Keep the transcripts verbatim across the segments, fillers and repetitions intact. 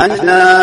ألف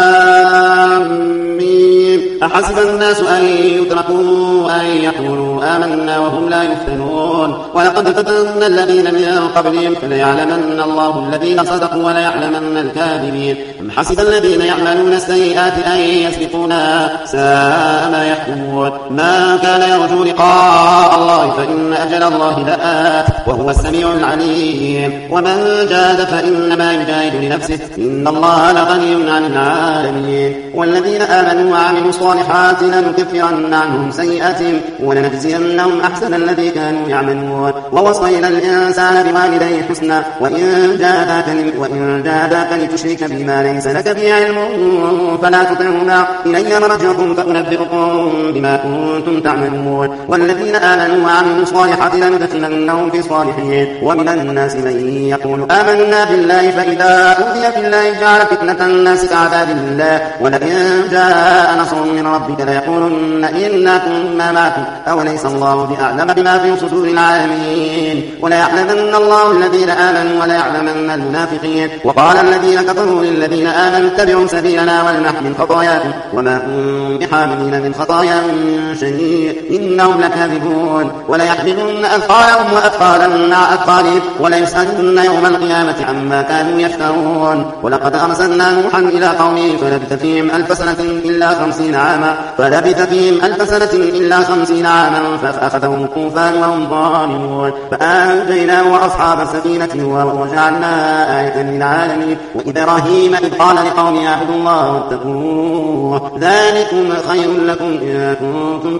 لام ميم أحسب الناس أن يتركوا أن يقولوا آمنا وهم لا يفتنون ولقد فتنا الذين من قبلهم فليعلمن الله الذين صدقوا وليعلمن الكاذبين أم حسب الذين يعملون السيئات أن يسبقونا ساء ما يحكمون ما كان يرجو لقاء الله فإن أجل الله لآت وهو السميع العليم ومن جاهد فإنما يجاهد لنفسه إن الله لغني عن العالمين والذين آمنوا وعملوا الصالحات لنكفرن عنهم سيئاتهم ولنجزينهم أحسن الذي كانوا يعملون ووصينا الإنسان بوالديه حسنا وإن جاهداك وإن جاهداك لتشرك بما ليس لك به علم فلا تطعهما إلي مرجعكم فأنبئكم بما كنتم تعملون والذين آمنوا وعملوا الصالحات لندخلنهم في الصالحين ومن الناس من يقول آمنا بالله فإذا أوذي في الله جعل فتنة الناس كعذاب الله ولئن جاء نصر من ربك ليقولن إنا كنا معكم أوليس الله بأعلم بما في صدور العالمين وليعلمن الله الذين آمنوا وليعلمن المنافقين وقال الذين كفروا للذين آمنوا اتبعوا سبيلنا ولنحمل خطاياكم وما هم بحاملين من خطاياهم من شيء إنهم لكاذبون وليحملن أثقالهم وأثقالا مع أثقالهم وليسألن يوم القيامة عما كانوا يفترون ولقد أرسلنا نوحا إلى قومه فلبث فيهم ألف سنة إلا خمسين عاما فلبث فيهم ألف سنة إلا خمسين عاما فأخذهم الطوفان وهم ظالمون فأنجيناه وأصحاب السفينة وجعلنا آية للعالمين وإبراهيم إذ قال لقومه اعبدوا الله واتقوه ذلكم خير لكم إن كنتم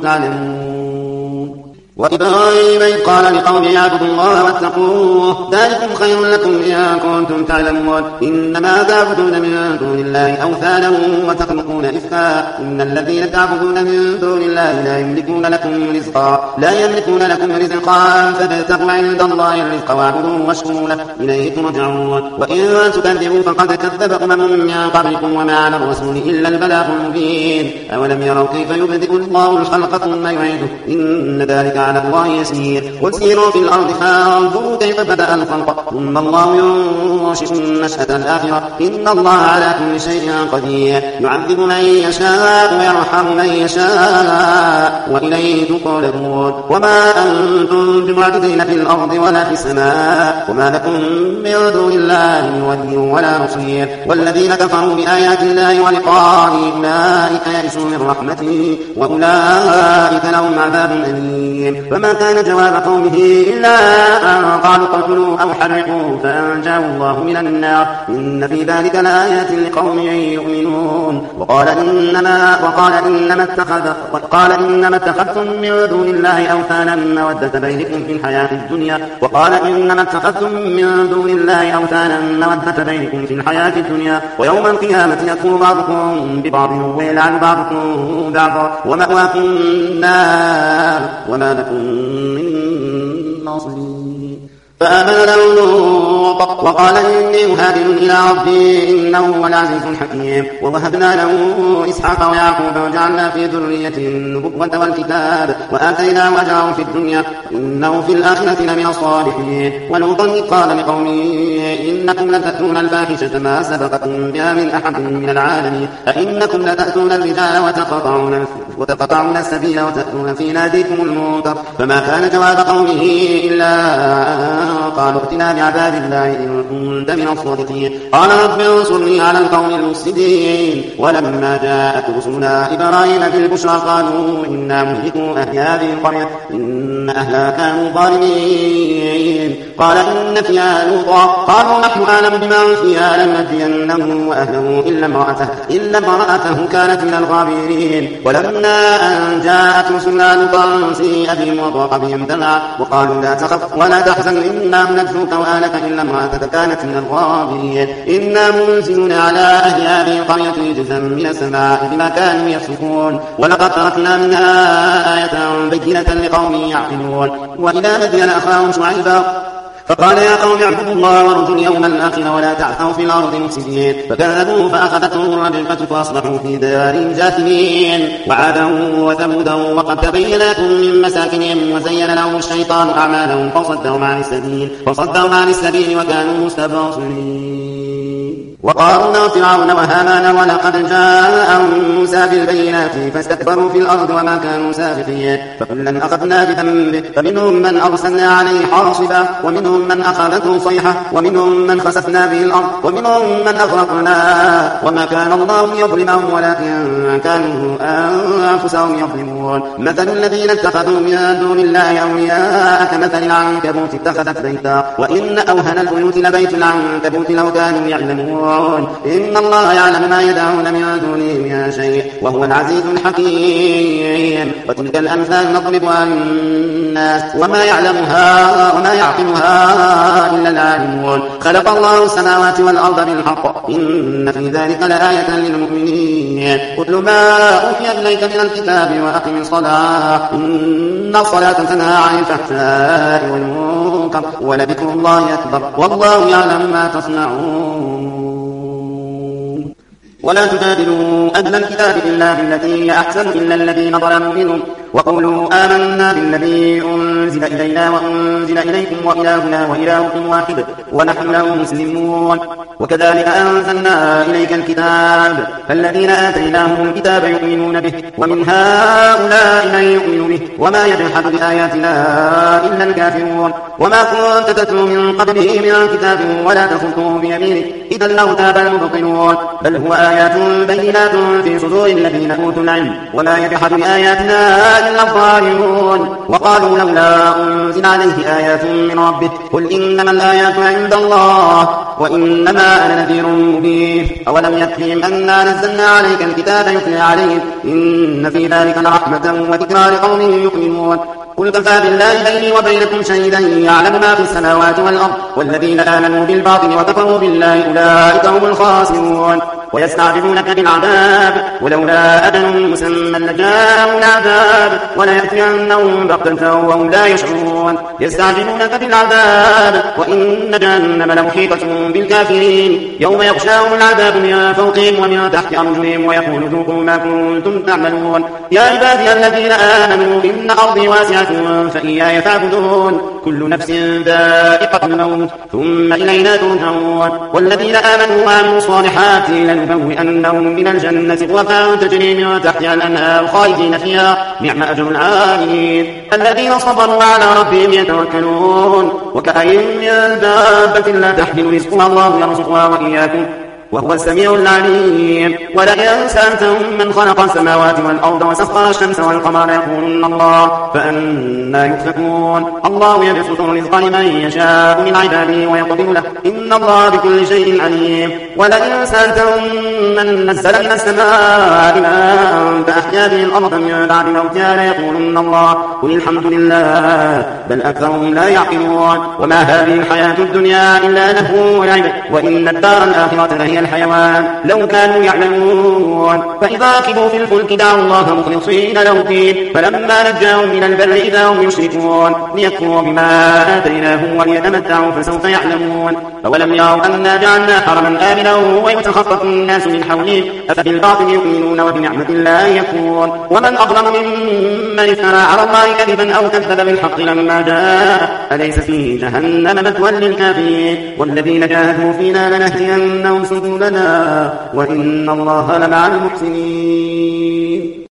تعلمون وإبراهيم إذ قال لقومه اعبدوا الله واتقوه ذلكم خير لكم إن كنتم تعلمون إنما تعبدون من دون الله أوثانا وتخلقون إفكا إن الذين تعبدون من دون الله لا يملكون لكم رزقا لا يملكون لكم رزقا فابتغوا عند الله الرزق واعبدوه واشكروا له إليه ترجعون وإن تكذبوا فقد كذب أمم من قبلكم وما على الرسول إلا البلاغ المبين أولم يروا كيف يبدئ الله الخلق ثم يعيده إن ذلك على الله يسير قل سيروا في الأرض فانظروا كيف بدأ الخلق ثم الله ينشئ النشأة الآخرة إن الله على كل شيء قدير يعذب من يشاء ويرحم من يشاء وإليه تقلبون وما أنتم بمعجزين في الأرض ولا في السماء وما لكم من دون الله ولي ولا نصير والذين كفروا بآيات الله ولقائه أولئك يئسوا من رحمته وأولئك لهم عذاب أليم فما كان جواب قومه إلا أن قالوا قتلوا أو حرقوا فأنجاه الله من النار إن في ذلك لآيات لقوم يؤمنون وقال إنما وقال إنما اتخذ وقال إنما اتخذتم من دون الله أوثانا مودة بينكم في الحياة الدنيا وقال إنما اتخذتم من دون الله أوثانا مودة بينكم في الحياة الدنيا ويوم القيامة يكفر بعضكم ببعض ويلعن بعضكم بعضا ومأواكم النار وما لكم من ناصرين فآمن له لوط وقال إني مهاجر إلى ربي إنه هو العزيز الحكيم ووهبنا له إسحاق ويعقوب وجعلنا في ذريته النبوة والكتاب وآتيناه أجره في الدنيا إنه في الآخرة لمن الصالحين ولوطا قال لقومه إنكم لتأتون الفاحشة ما سبقكم بها من أحد من العالمين أئنكم لتأتون الرجال وتقطعون وتقطعون السبيل وتأتون في ناديكم المنكر فما كان جواب قومه إلا قالوا ائتنا بعذاب الله إن كنت من الصادقين قال رب انصرني على القوم المفسدين ولما جاءت رسلنا إبراهيم بالبشرى قالوا إنا مهلكوا أهل هذه القرية إن أهلها كانوا ظالمين قال إن فيها لوطا قالوا نحن أعلم بما فيها لننجينه وأهله إلا امرأته إلا امرأته كانت من الغابرين ولما أن جاءت رسلنا لوطا سيء بهم وضاق بهم ذرعا وقالوا لا تخف ولا تحزن إنا منجوك وأهلك إلا امرأتك كانت من الغابرين إنا منزلون على أهل هذه القرية جزءا من السماء بما كانوا يفسقون ولقد تركنا منها آية بينة لقوم يعقلون وإلى مدين أخاهم شعيبا فقال يا قوم اعبدوا الله وارجوا اليوم الآخر ولا تعثوا في الأرض مفسدين فكذبوه فأخذتهم الرجفة فأصبحوا في دارهم جاثمين وعادا وثمودا وقد تبين لكم من مساكنهم وزين لهم الشيطان أعمالهم فصدهم عن السبيل فصدهم عن السبيل وكانوا مستبصرين وقارون وفرعون وهامان ولقد جاءهم موسى بالبينات فاستكبروا في الأرض وما كانوا سابقين فكلا أخذنا بذنبه فمنهم من أرسلنا عليه حاصبا ومنهم من أخذته صيحة ومنهم من خسفنا به الأرض ومنهم من أغرقنا وما كان الله يظلمهم ولكن كانوا أنفسهم يظلمون مثل الذين اتخذوا من دون الله أولياء كمثل العنكبوت اتخذت بيتا وإن أوهن البيوت لبيت العنكبوت لو كانوا يعلمون إن الله يعلم ما يدعون من دونه من شيء وهو العزيز الحكيم وتلك الأمثال نضربها للناس وما يعلمها وما يعقلها إلا العالمون خلق الله السماوات والأرض بالحق إن في ذلك لآية للمؤمنين اتل ما أوحي إليك من الكتاب وأقم الصلاة إن الصلاة تنهى عن الفحشاء والمنكر ولذكر الله أكبر والله يعلم ما تصنعون ولا تجادلوا أهل الكتاب إلا بالتي هي أحسن إلا الذين ظلموا منهم وقولوا آمنا بالذي أنزل إلينا وأنزل إليكم وإلهنا وإلهكم واحد ونحن له مسلمون وكذلك أنزلنا إليك الكتاب فالذين آتيناهم الكتاب يؤمنون به ومن هؤلاء من يؤمن به وما يجحد بآياتنا إلا الكافرون وما كنت تتلو من قبله من الكتاب ولا تخطه بيمينك إذا لارتاب المبطلون بل هو آيات بينات في صدور الذين أوتوا العلم وما يجحد بآياتنا إلا الظالمون وقالوا لولا أنزل عليه آيات من ربه قل إنما الآيات عند الله وإنما أنا نذير مبين أولم يكفهم أنا نزلنا عليك الكتاب يتلى عليهم إن في ذلك لرحمة وذكرى لقوم يؤمنون قل كفى بالله بيني وبينكم شهيدا يعلم ما في السماوات والأرض والذين آمنوا بالباطل وكفروا بالله أولئك هم الخاسرون ويستعجلونك بالعذاب ولولا أجل مسمى لجاءهم العذاب وليأتينهم بغتة وهم لا يشعرون يستعجلونك بالعذاب وإن جهنم لمحيطة بالكافرين يوم يغشاهم العذاب من فوقهم ومن تحت أرجلهم ويقول ذوقوا ما كنتم تعملون يا عبادي الذين آمنوا إن أرضي واسعة فإياي فاعبدون كل نفس ذائقة الموت ثم إلينا ترجعون والذين آمنوا وعملوا الصالحات لنبوئنهم من الجنة غرفا تجري من تحتها الأنهار خالدين فيها نعم أجر العاملين الذين صبروا على ربهم يتوكلون وكأين من دابة لا تحمل رزقها الله يرزقها وإياكم وهو السميع العليم ولئن سألتهم من خلق السماوات والأرض وسخر الشمس والقمر يقولون الله فأنا يؤفكون الله يبسط الرزق لمن يشاء من عباده ويقدر له إن الله بكل شيء عليم ولئن سألتهم من نزل من السماء ماء فأحيا به الأرض من بعد موتها ليقولون الله قل الحمد لله بل أكثرهم لا يعقلون وما هذه الحياة الدنيا إلا لهو ولعب وإن الدار الآخرة لهي الحيوان لو كانوا يعلمون فإذا ركبوا في الفلك دعوا الله مخلصين له الدين فلما نجاهم من البر إذا هم يشركون ليكفروا بما آتيناهم وليتمتعوا فسوف يعلمون فولم يروا أنا جعلنا حرما آمنا ويتخطف الناس من حولهم أفبالباطل يؤمنون وبنعمة الله يكفرون ومن أظلم ممن افترى على الله كذبا أو كذب بالحق لما جاء أليس في جهنم مثوى للكافرين والذين جاهدوا فينا لنهدينهم سبلنا وإن الله لمع المحسنين